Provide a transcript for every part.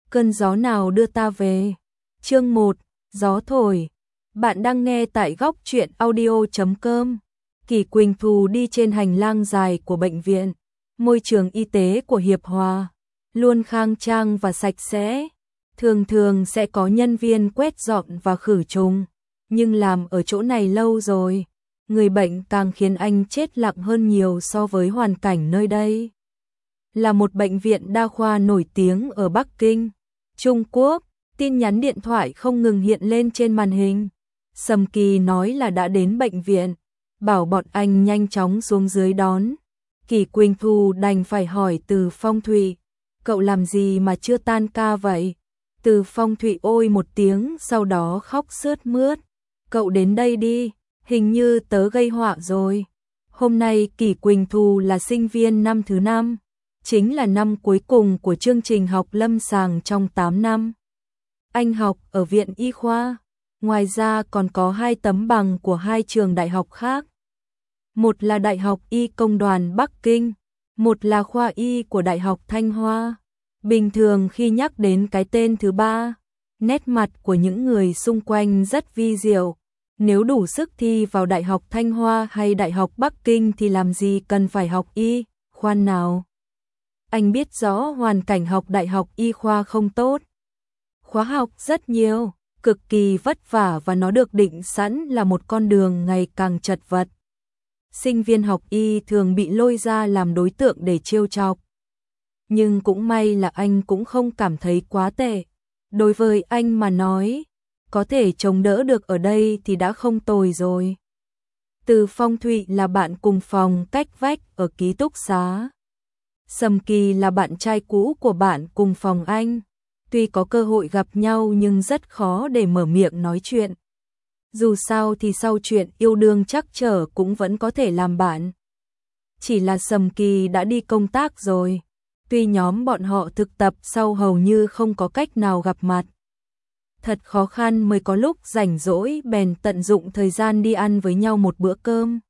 Cơn gió nào đưa ta về? Chương 1, gió thổi. Bạn đang nghe tại góc truyện audio.com. Kỳ Quỳnh Thu đi trên hành lang dài của bệnh viện. Môi trường y tế của Hiệp Hòa luôn khang trang và sạch sẽ. Thường thường sẽ có nhân viên quét dọn và khử trùng, nhưng làm ở chỗ này lâu rồi, người bệnh càng khiến anh chết lặng hơn nhiều so với hoàn cảnh nơi đây. Là một bệnh viện đa khoa nổi tiếng ở Bắc Kinh, Trung Quốc, tin nhắn điện thoại không ngừng hiện lên trên màn hình. Sầm Kỳ nói là đã đến bệnh viện, bảo bọn anh nhanh chóng xuống dưới đón. Kỳ Quỳnh Thu đành phải hỏi Từ Phong Thụy, cậu làm gì mà chưa tan ca vậy? Từ Phong Thụy ôi một tiếng, sau đó khóc sướt mướt. Cậu đến đây đi, hình như tớ gây họa rồi. Hôm nay Kỳ Quỳnh Thu là sinh viên năm thứ 5, chính là năm cuối cùng của chương trình học lâm sàng trong 8 năm. Anh học ở Viện Y khoa, ngoài ra còn có 2 tấm bằng của 2 trường đại học khác. Một là Đại học Y Công đoàn Bắc Kinh, một là khoa Y của Đại học Thanh Hoa. Bình thường khi nhắc đến cái tên thứ ba, nét mặt của những người xung quanh rất vi diệu. Nếu đủ sức thi vào Đại học Thanh Hoa hay Đại học Bắc Kinh thì làm gì cần phải học y, khoan nào. Anh biết rõ hoàn cảnh học Đại học Y khoa không tốt. Khóa học rất nhiều, cực kỳ vất vả và nó được định sẵn là một con đường ngày càng chật vật. Sinh viên học y thường bị lôi ra làm đối tượng để trêu chọc. Nhưng cũng may là anh cũng không cảm thấy quá tệ. Đối với anh mà nói, có thể chống đỡ được ở đây thì đã không tồi rồi. Từ Phong Thụy là bạn cùng phòng cách vách ở ký túc xá. Sầm Kỳ là bạn trai cũ của bạn cùng phòng anh. Tuy có cơ hội gặp nhau nhưng rất khó để mở miệng nói chuyện. Dù sao thì sau chuyện yêu đương trắc trở cũng vẫn có thể làm bạn. Chỉ là Sầm Kỳ đã đi công tác rồi. Tuy nhóm bọn họ thực tập sau hầu như không có cách nào gặp mặt. Thật khó khăn mới có lúc rảnh rỗi bèn tận dụng thời gian đi ăn với nhau một bữa cơm.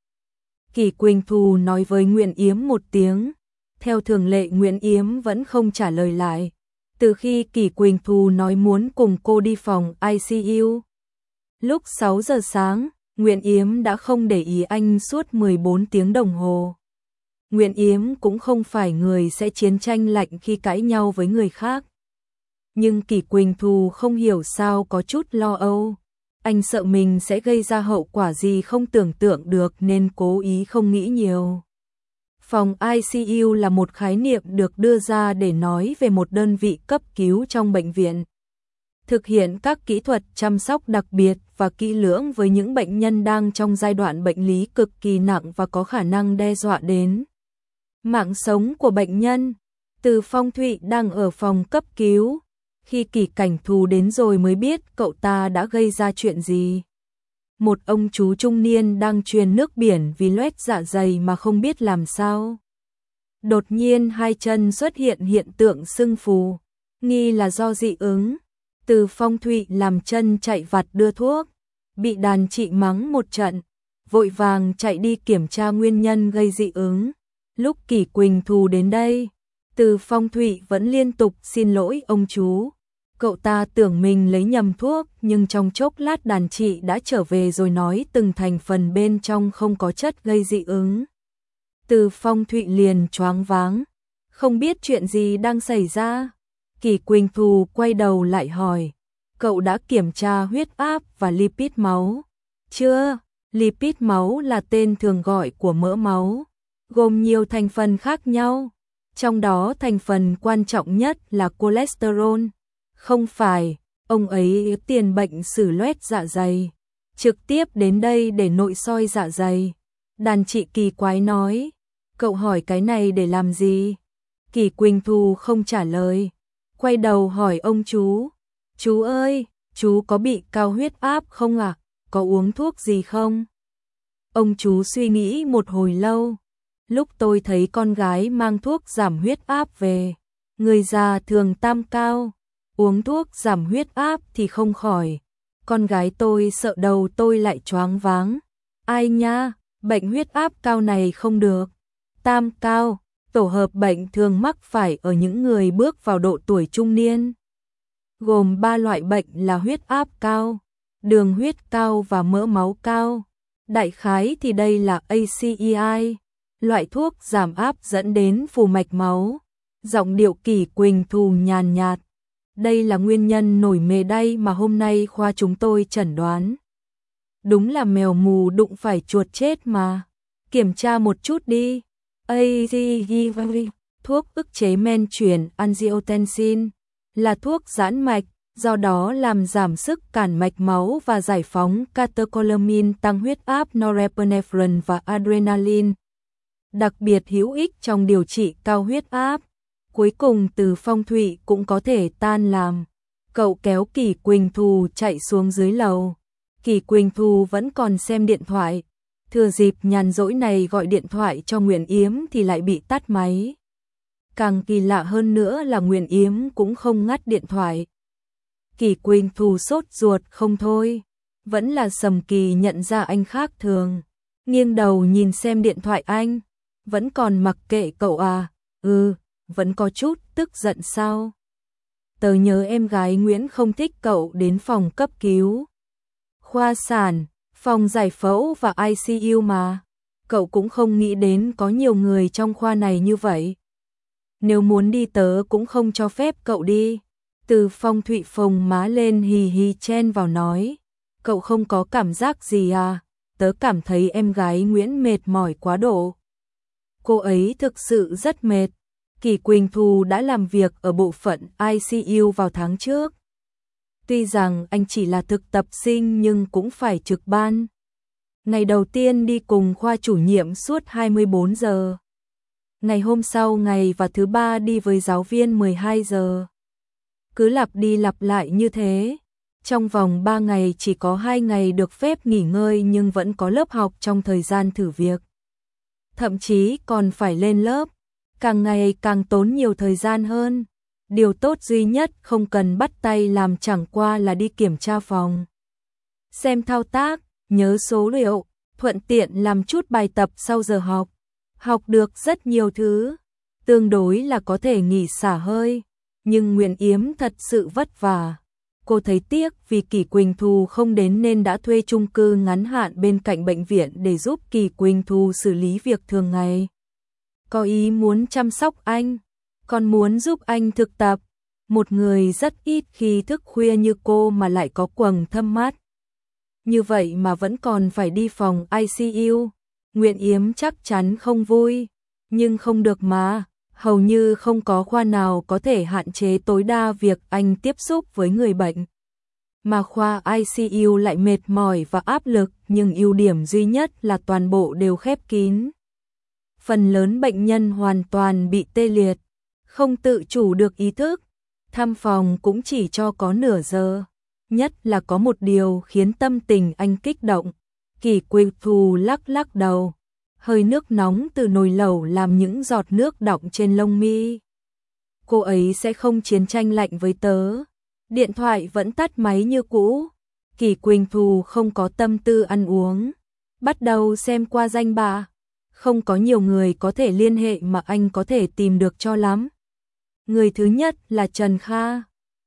Kỳ Quỳnh Thu nói với Nguyễn Yếm một tiếng. Theo thường lệ Nguyễn Yếm vẫn không trả lời lại. Từ khi Kỳ Quỳnh Thu nói muốn cùng cô đi phòng ICU. Lúc 6 giờ sáng, Nguyễn Yếm đã không để ý anh suốt 14 tiếng đồng hồ. Nguyễn Yếm cũng không phải người sẽ chiến tranh lạnh khi cãi nhau với người khác. Nhưng Kỳ Quỳnh Thu không hiểu sao có chút lo âu. Anh sợ mình sẽ gây ra hậu quả gì không tưởng tượng được nên cố ý không nghĩ nhiều. Phòng ICU là một khái niệm được đưa ra để nói về một đơn vị cấp cứu trong bệnh viện. Thực hiện các kỹ thuật chăm sóc đặc biệt và kỹ lưỡng với những bệnh nhân đang trong giai đoạn bệnh lý cực kỳ nặng và có khả năng đe dọa đến mạng sống của bệnh nhân. Từ Phong Thụy đang ở phòng cấp cứu. Khi Kỳ Cảnh Thù đến rồi mới biết cậu ta đã gây ra chuyện gì. Một ông chú trung niên đang truyền nước biển vì loét dạ dày mà không biết làm sao. Đột nhiên 2 chân xuất hiện hiện tượng sưng phù, nghi là do dị ứng. Từ Phong Thụy làm chân chạy vặt đưa thuốc, bị đàn chị mắng một trận, vội vàng chạy đi kiểm tra nguyên nhân gây dị ứng. Lúc Kỳ Quỳnh Thu đến đây, Từ Phong Thụy vẫn liên tục xin lỗi ông chú. Cậu ta tưởng mình lấy nhầm thuốc nhưng trong chốc lát đàn chị đã trở về rồi nói từng thành phần bên trong không có chất gây dị ứng. Từ Phong Thụy liền choáng váng, không biết chuyện gì đang xảy ra. Kỳ Quỳnh Thu quay đầu lại hỏi, cậu đã kiểm tra huyết áp và lipid máu? Chưa, lipid máu là tên thường gọi của mỡ máu, gồm nhiều thành phần khác nhau. Trong đó thành phần quan trọng nhất là cholesterol. Không phải, ông ấy tiền bệnh xử loét dạ dày, trực tiếp đến đây để nội soi dạ dày. Đàn chị kỳ quái nói, cậu hỏi cái này để làm gì? Kỳ Quỳnh Thu không trả lời, quay đầu hỏi ông chú ơi, chú có bị cao huyết áp không ạ? Có uống thuốc gì không? Ông chú suy nghĩ một hồi lâu. Lúc tôi thấy con gái mang thuốc giảm huyết áp về, người già thường tam cao, uống thuốc giảm huyết áp thì không khỏi. Con gái tôi sợ đầu tôi lại choáng váng. Ai nha, bệnh huyết áp cao này không được. Tam cao, tổ hợp bệnh thường mắc phải ở những người bước vào độ tuổi trung niên. gồm 3 loại bệnh là huyết áp cao, đường huyết cao và mỡ máu cao. Đại khái thì đây là ACEI, loại thuốc giảm áp dẫn đến phù mạch máu. Giọng điệu Kỷ Quỳnh Thu nhàn nhạt. Đây là nguyên nhân nổi mề đay mà hôm nay khoa chúng tôi chẩn đoán. Đúng là mèo mù đụng phải chuột chết mà. Kiểm tra một chút đi. ACEI, thuốc ức chế men chuyển angiotensin, là thuốc giãn mạch, do đó làm giảm sức cản mạch máu và giải phóng catecholamine, tăng huyết áp, norepinephrine và adrenaline. Đặc biệt hữu ích trong điều trị cao huyết áp. Cuối cùng Từ Phong Thụy cũng có thể tan làm. Cậu kéo Kỷ Quỳnh Thu chạy xuống dưới lầu. Kỷ Quỳnh Thu vẫn còn xem điện thoại. Thừa dịp nhàn rỗi này gọi điện thoại cho Nguyễn Yếm thì lại bị tắt máy. Càng kỳ lạ hơn nữa là Nguyễn Yếm cũng không ngắt điện thoại. Kỷ Quỳnh Thu sốt ruột không thôi. Vẫn là Sầm Kỳ nhận ra anh khác thường. Nghiêng đầu nhìn xem điện thoại anh. Vẫn còn mặc kệ cậu à? Vẫn có chút tức giận sao? Tớ nhớ em gái Nguyễn không thích cậu đến phòng cấp cứu, khoa sản, phòng giải phẫu và ICU mà. Cậu cũng không nghĩ đến có nhiều người trong khoa này như vậy. Nếu muốn đi tớ cũng không cho phép cậu đi. Từ Phong Thụy phồng má lên hì hì chen vào nói. Cậu không có cảm giác gì à? Tớ cảm thấy em gái Nguyễn mệt mỏi quá độ. Cô ấy thực sự rất mệt. Kỷ Quỳnh Thu đã làm việc ở bộ phận ICU vào tháng trước. Tuy rằng anh chỉ là thực tập sinh nhưng cũng phải trực ban. Ngày đầu tiên đi cùng khoa chủ nhiệm suốt 24 giờ. Ngày hôm sau ngày và thứ ba đi với giáo viên 12 giờ. Cứ lặp đi lặp lại như thế. Trong vòng 3 ngày chỉ có 2 ngày được phép nghỉ ngơi nhưng vẫn có lớp học trong thời gian thử việc. Thậm chí còn phải lên lớp. Càng ngày càng tốn nhiều thời gian hơn. Điều tốt duy nhất không cần bắt tay làm chẳng qua là đi kiểm tra phòng. Xem thao tác, nhớ số liệu, thuận tiện làm chút bài tập sau giờ học. Học được rất nhiều thứ. Tương đối là có thể nghỉ xả hơi. Nhưng Nguyễn Yếm thật sự vất vả. Cô thấy tiếc vì Kỷ Quỳnh Thu không đến nên đã thuê chung cư ngắn hạn bên cạnh bệnh viện để giúp Kỷ Quỳnh Thu xử lý việc thường ngày. Có ý muốn chăm sóc anh, còn muốn giúp anh thực tập. Một người rất ít khi thức khuya như cô mà lại có quầng thâm mắt. Như vậy mà vẫn còn phải đi phòng ICU. Nguyễn Yếm chắc chắn không vui, nhưng không được mà. Hầu như không có khoa nào có thể hạn chế tối đa việc anh tiếp xúc với người bệnh. Mà khoa ICU lại mệt mỏi và áp lực, nhưng ưu điểm duy nhất là toàn bộ đều khép kín. Phần lớn bệnh nhân hoàn toàn bị tê liệt, không tự chủ được ý thức. Thăm phòng cũng chỉ cho có nửa giờ. Nhất là có một điều khiến tâm tình anh kích động. Kỷ Quỳnh Thu lắc lắc đầu. Hơi nước nóng từ nồi lẩu làm những giọt nước đọng trên lông mi. Cô ấy sẽ không chiến tranh lạnh với tớ. Điện thoại vẫn tắt máy như cũ. Kỷ Quỳnh Thu không có tâm tư ăn uống. Bắt đầu xem qua danh bạ. Không có nhiều người có thể liên hệ mà anh có thể tìm được cho lắm. Người thứ nhất là Trần Kha.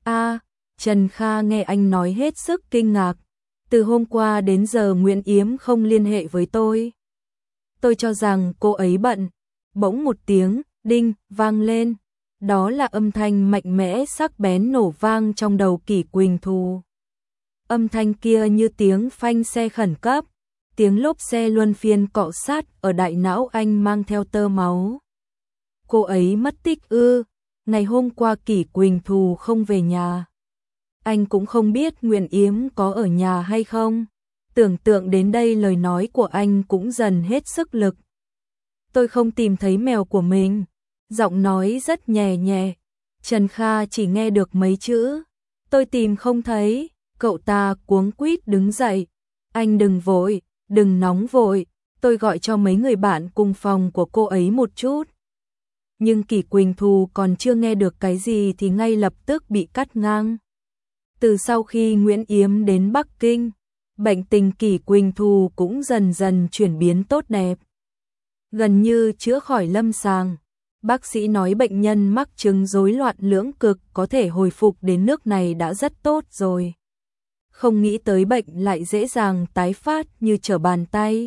Trần Kha nghe anh nói hết sức kinh ngạc. Từ hôm qua đến giờ Nguyễn Yếm không liên hệ với tôi. Tôi cho rằng cô ấy bận. Bỗng một tiếng đinh vang lên. Đó là âm thanh mạnh mẽ sắc bén nổ vang trong đầu Kỷ Quỳnh Thu. Âm thanh kia như tiếng phanh xe khẩn cấp. Tiếng lốp xe luân phiên cọ sát ở đại não anh mang theo tơ máu. Cô ấy mất tích ư? Ngày hôm qua Kỷ Quỳnh Thu không về nhà. Anh cũng không biết Nguyễn Yếm có ở nhà hay không. Tưởng tượng đến đây lời nói của anh cũng dần hết sức lực. Tôi không tìm thấy mèo của mình. Giọng nói rất nhẹ nhẹ. Trần Kha chỉ nghe được mấy chữ. Tôi tìm không thấy. Cậu ta cuống quýt đứng dậy. Anh đừng vội, đừng nóng vội. Tôi gọi cho mấy người bạn cùng phòng của cô ấy một chút. Nhưng Kỷ Quỳnh Thu còn chưa nghe được cái gì thì ngay lập tức bị cắt ngang. Từ sau khi Nguyễn Yếm đến Bắc Kinh, bệnh tình Kỷ Quỳnh Thu cũng dần dần chuyển biến tốt đẹp. Gần như chữa khỏi lâm sàng. Bác sĩ nói bệnh nhân mắc chứng rối loạn lưỡng cực có thể hồi phục đến nước này đã rất tốt rồi. Không nghĩ tới bệnh lại dễ dàng tái phát như trở bàn tay.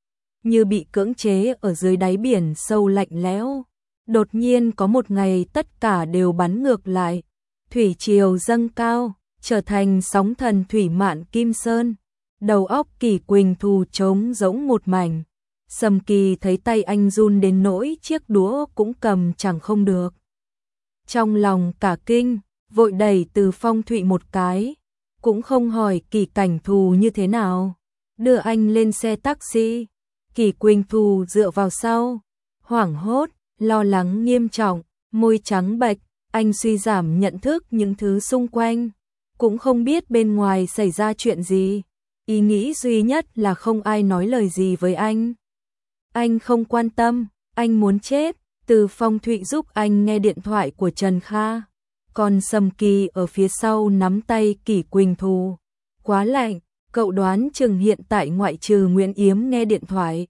Như bị cưỡng chế ở dưới đáy biển sâu lạnh lẽo. Đột nhiên có một ngày tất cả đều bắn ngược lại. Thủy triều dâng cao, trở thành sóng thần thủy mạn Kim Sơn. Đầu óc Kỷ Quỳnh Thu trống rỗng một mảnh. Sầm Kỳ thấy tay anh run đến nỗi chiếc đũa cũng cầm chẳng không được. Trong lòng cả kinh, vội đẩy Từ Phong Thụy một cái, cũng không hỏi Kỷ Cảnh Thù như thế nào, đưa anh lên xe taxi. Kỷ Quỳnh Thu dựa vào sau, hoảng hốt, lo lắng nghiêm trọng, môi trắng bệch, anh suy giảm nhận thức những thứ xung quanh, cũng không biết bên ngoài xảy ra chuyện gì. Ý nghĩ duy nhất là không ai nói lời gì với anh. Anh không quan tâm, anh muốn chết. Từ Phong Thụy giúp anh nghe điện thoại của Trần Kha. Còn Sầm Kỳ ở phía sau nắm tay Kỷ Quỳnh Thu. Quá lạnh, cậu đoán chừng hiện tại ngoại trừ Nguyễn Yếm nghe điện thoại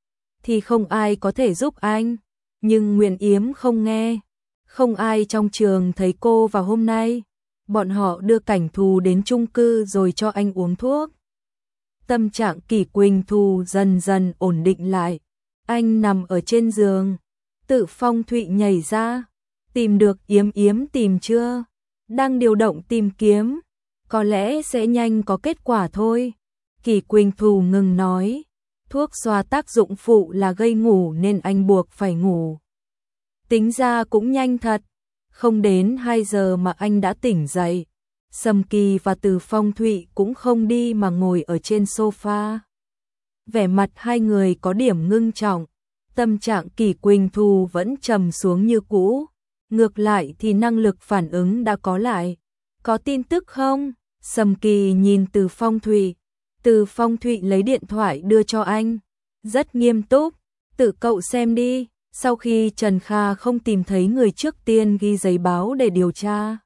thì không ai có thể giúp anh. Nhưng Nguyễn Yếm không nghe. Không ai trong trường thấy cô vào hôm nay. Bọn họ đưa Cảnh Thù đến chung cư rồi cho anh uống thuốc. Tâm trạng Kỷ Quỳnh Thu dần dần ổn định lại. Anh nằm ở trên giường. Từ Phong Thụy nhảy ra. Tìm được Yếm Yếm tìm chưa? Đang điều động tìm kiếm. Có lẽ sẽ nhanh có kết quả thôi. Kỷ Quỳnh Thu ngừng nói. Thuốc xoa tác dụng phụ là gây ngủ nên anh buộc phải ngủ. Tính ra cũng nhanh thật. Không đến 2 giờ mà anh đã tỉnh dậy. Sầm Kỳ và Từ Phong Thụy cũng không đi mà ngồi ở trên sofa. Vẻ mặt hai người có điểm ngưng trọng. Tâm trạng Kỷ Quỳnh Thu vẫn trầm xuống như cũ. Ngược lại thì năng lực phản ứng đã có lại. Có tin tức không? Sầm Kỳ nhìn Từ Phong Thụy. Từ Phong Thụy lấy điện thoại đưa cho anh. Rất nghiêm túc. Tự cậu xem đi. Sau khi Trần Kha không tìm thấy người trước tiên ghi giấy báo để điều tra.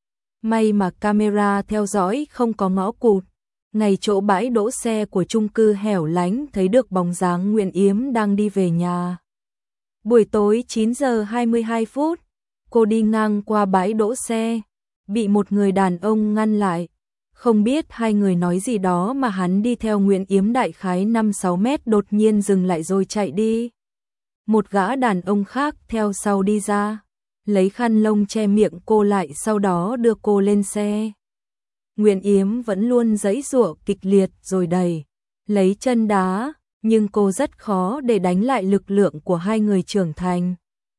May mà camera theo dõi không có ngõ cụt. Ngay chỗ bãi đỗ xe của chung cư hẻo lánh thấy được bóng dáng Nguyễn Yếm đang đi về nhà. Buổi tối 9 giờ 22 phút, cô đi ngang qua bãi đỗ xe, bị một người đàn ông ngăn lại. Không biết hai người nói gì đó mà hắn đi theo Nguyễn Yếm đại khái 5-6 mét đột nhiên dừng lại rồi chạy đi. Một gã đàn ông khác theo sau đi ra, lấy khăn lông che miệng cô lại sau đó đưa cô lên xe. Nguyễn Yếm vẫn luôn giãy giụa kịch liệt rồi đẩy, lấy chân đá, nhưng cô rất khó để đánh lại lực lượng của hai người trưởng thành.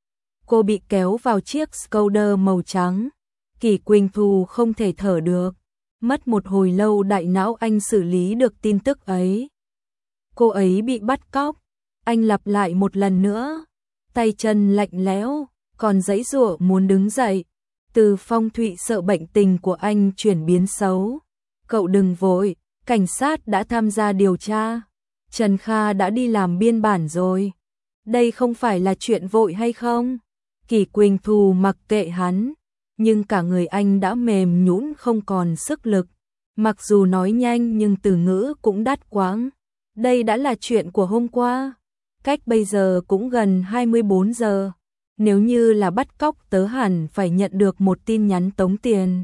Cô bị kéo vào chiếc Skoda màu trắng. Kỷ Quỳnh Thu không thể thở được. Mất một hồi lâu đại não anh xử lý được tin tức ấy. Cô ấy bị bắt cóc. Anh lặp lại một lần nữa. Tay chân lạnh lẽo, còn giãy giụa muốn đứng dậy. Từ Phong Thụy sợ bệnh tình của anh chuyển biến xấu. Cậu đừng vội, cảnh sát đã tham gia điều tra. Trần Kha đã đi làm biên bản rồi. Đây không phải là chuyện vội hay không? Kỷ Quỳnh Thu mặc kệ hắn, nhưng cả người anh đã mềm nhũn không còn sức lực. Mặc dù nói nhanh nhưng từ ngữ cũng đắt quãng. Đây đã là chuyện của hôm qua. Cách bây giờ cũng gần 24 giờ. Nếu như là bắt cóc tớ hẳn phải nhận được một tin nhắn tống tiền.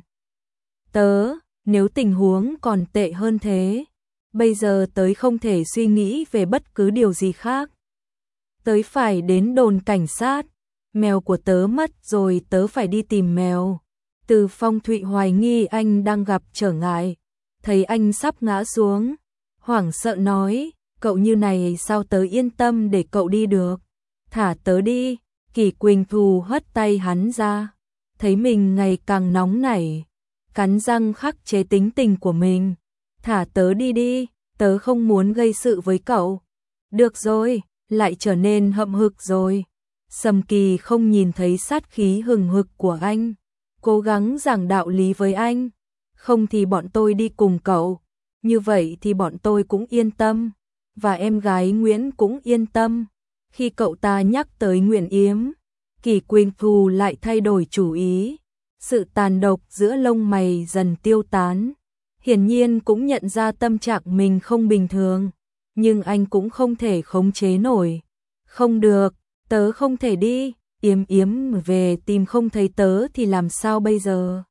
Tớ, nếu tình huống còn tệ hơn thế, bây giờ tớ không thể suy nghĩ về bất cứ điều gì khác. Tớ phải đến đồn cảnh sát. Mèo của tớ mất rồi tớ phải đi tìm mèo. Từ Phong Thụy hoài nghi anh đang gặp trở ngại. Thấy anh sắp ngã xuống, hoảng sợ nói, cậu như này sao tớ yên tâm để cậu đi được. Thả tớ đi. Kỷ Quỳnh Thu hất tay hắn ra. Thấy mình ngày càng nóng nảy, cắn răng khắc chế tính tình của mình. Thả tớ đi đi, tớ không muốn gây sự với cậu. Được rồi, lại trở nên hậm hực rồi. Sầm Kỳ không nhìn thấy sát khí hừng hực của anh, cố gắng giảng đạo lý với anh. Không thì bọn tôi đi cùng cậu, như vậy thì bọn tôi cũng yên tâm, và em gái Nguyễn cũng yên tâm. Khi cậu ta nhắc tới Nguyễn Yếm, Kỷ Quỳnh Thu lại thay đổi chủ ý. Sự tàn độc giữa lông mày dần tiêu tán. Hiển nhiên cũng nhận ra tâm trạng mình không bình thường, nhưng anh cũng không thể khống chế nổi. Không được, tớ không thể đi. Yếm về tìm không thấy tớ thì làm sao bây giờ?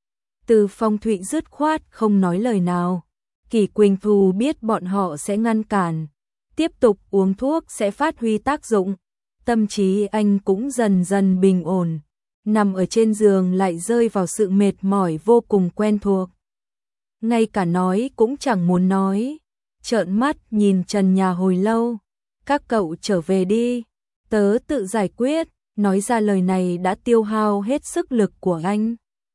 Từ Phong Thụy dứt khoát không nói lời nào. Kỷ Quỳnh Thu biết bọn họ sẽ ngăn cản, tiếp tục uống thuốc sẽ phát huy tác dụng. Tâm trí anh cũng dần dần bình ổn, nằm ở trên giường lại rơi vào sự mệt mỏi vô cùng quen thuộc. Ngay cả nói cũng chẳng muốn nói, trợn mắt nhìn trần nhà hồi lâu. Các cậu trở về đi, tớ tự giải quyết. Nói ra lời này đã tiêu hao hết sức lực của anh.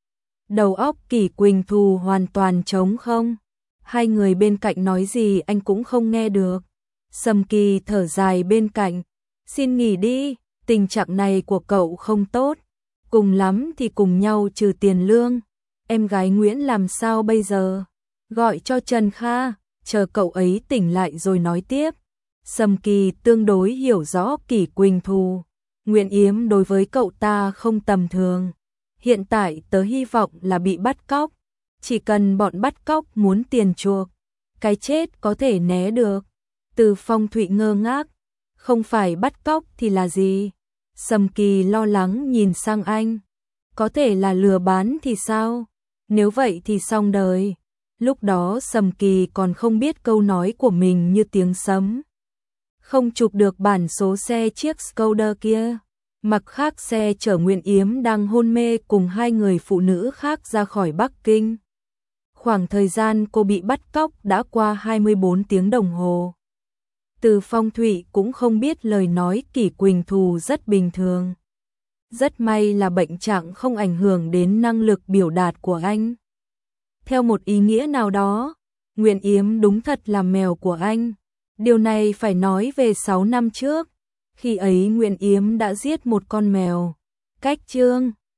Đầu óc Kỷ Quỳnh Thu hoàn toàn trống không. Hai người bên cạnh nói gì anh cũng không nghe được. Sầm Kỳ thở dài bên cạnh. Xin nghỉ đi, tình trạng này của cậu không tốt. Cùng lắm thì cùng nhau trừ tiền lương. Em gái Nguyễn làm sao bây giờ? Gọi cho Trần Kha, chờ cậu ấy tỉnh lại rồi nói tiếp. Sầm Kỳ tương đối hiểu rõ Kỷ Quỳnh Thu. Nguyễn Yếm đối với cậu ta không tầm thường. Hiện tại tớ hy vọng là bị bắt cóc. Chỉ cần bọn bắt cóc muốn tiền chuộc, cái chết có thể né được. Từ Phong Thụy ngơ ngác. Không phải bắt cóc thì là gì? Sầm Kỳ lo lắng nhìn sang anh. Có thể là lừa bán thì sao? Nếu vậy thì xong đời. Lúc đó Sầm Kỳ còn không biết câu nói của mình như tiếng sấm. Không chụp được bản số xe chiếc Skoda kia. Mặt khác xe chở Nguyễn Yếm đang hôn mê cùng hai người phụ nữ khác ra khỏi Bắc Kinh. Khoảng thời gian cô bị bắt cóc đã qua 24 tiếng đồng hồ. Từ Phong Thụy cũng không biết lời nói Kỷ Quỳnh Thu rất bình thường. Rất may là bệnh trạng không ảnh hưởng đến năng lực biểu đạt của anh. Theo một ý nghĩa nào đó, Nguyễn Yếm đúng thật là mèo của anh. Điều này phải nói về 6 năm trước. Khi ấy Nguyễn Yếm đã giết một con mèo. Cách chương